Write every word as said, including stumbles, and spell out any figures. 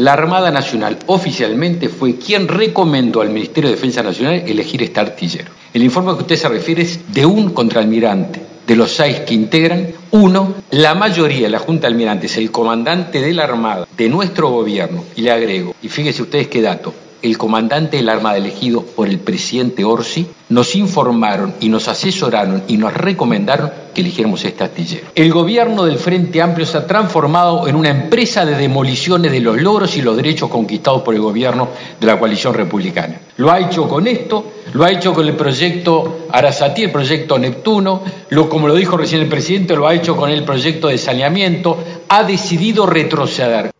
la Armada Nacional oficialmente fue quien recomendó al Ministerio de Defensa Nacional elegir este artillero. El informe a que usted se refiere es de un contraalmirante. De los seis que integran, uno, la mayoría, la Junta de Almirantes, el comandante de la Armada de nuestro gobierno, y le agrego, y fíjense ustedes qué dato, el comandante de la Armada elegido por el presidente Orsi, nos informaron y nos asesoraron y nos recomendaron que eligiéramos este astillero. El gobierno del Frente Amplio se ha transformado en una empresa de demoliciones de los logros y los derechos conquistados por el gobierno de la coalición republicana. Lo ha hecho con esto, lo ha hecho con el proyecto Arasatí, el proyecto Neptuno, lo, como lo dijo recién el presidente, lo ha hecho con el proyecto de saneamiento, ha decidido retroceder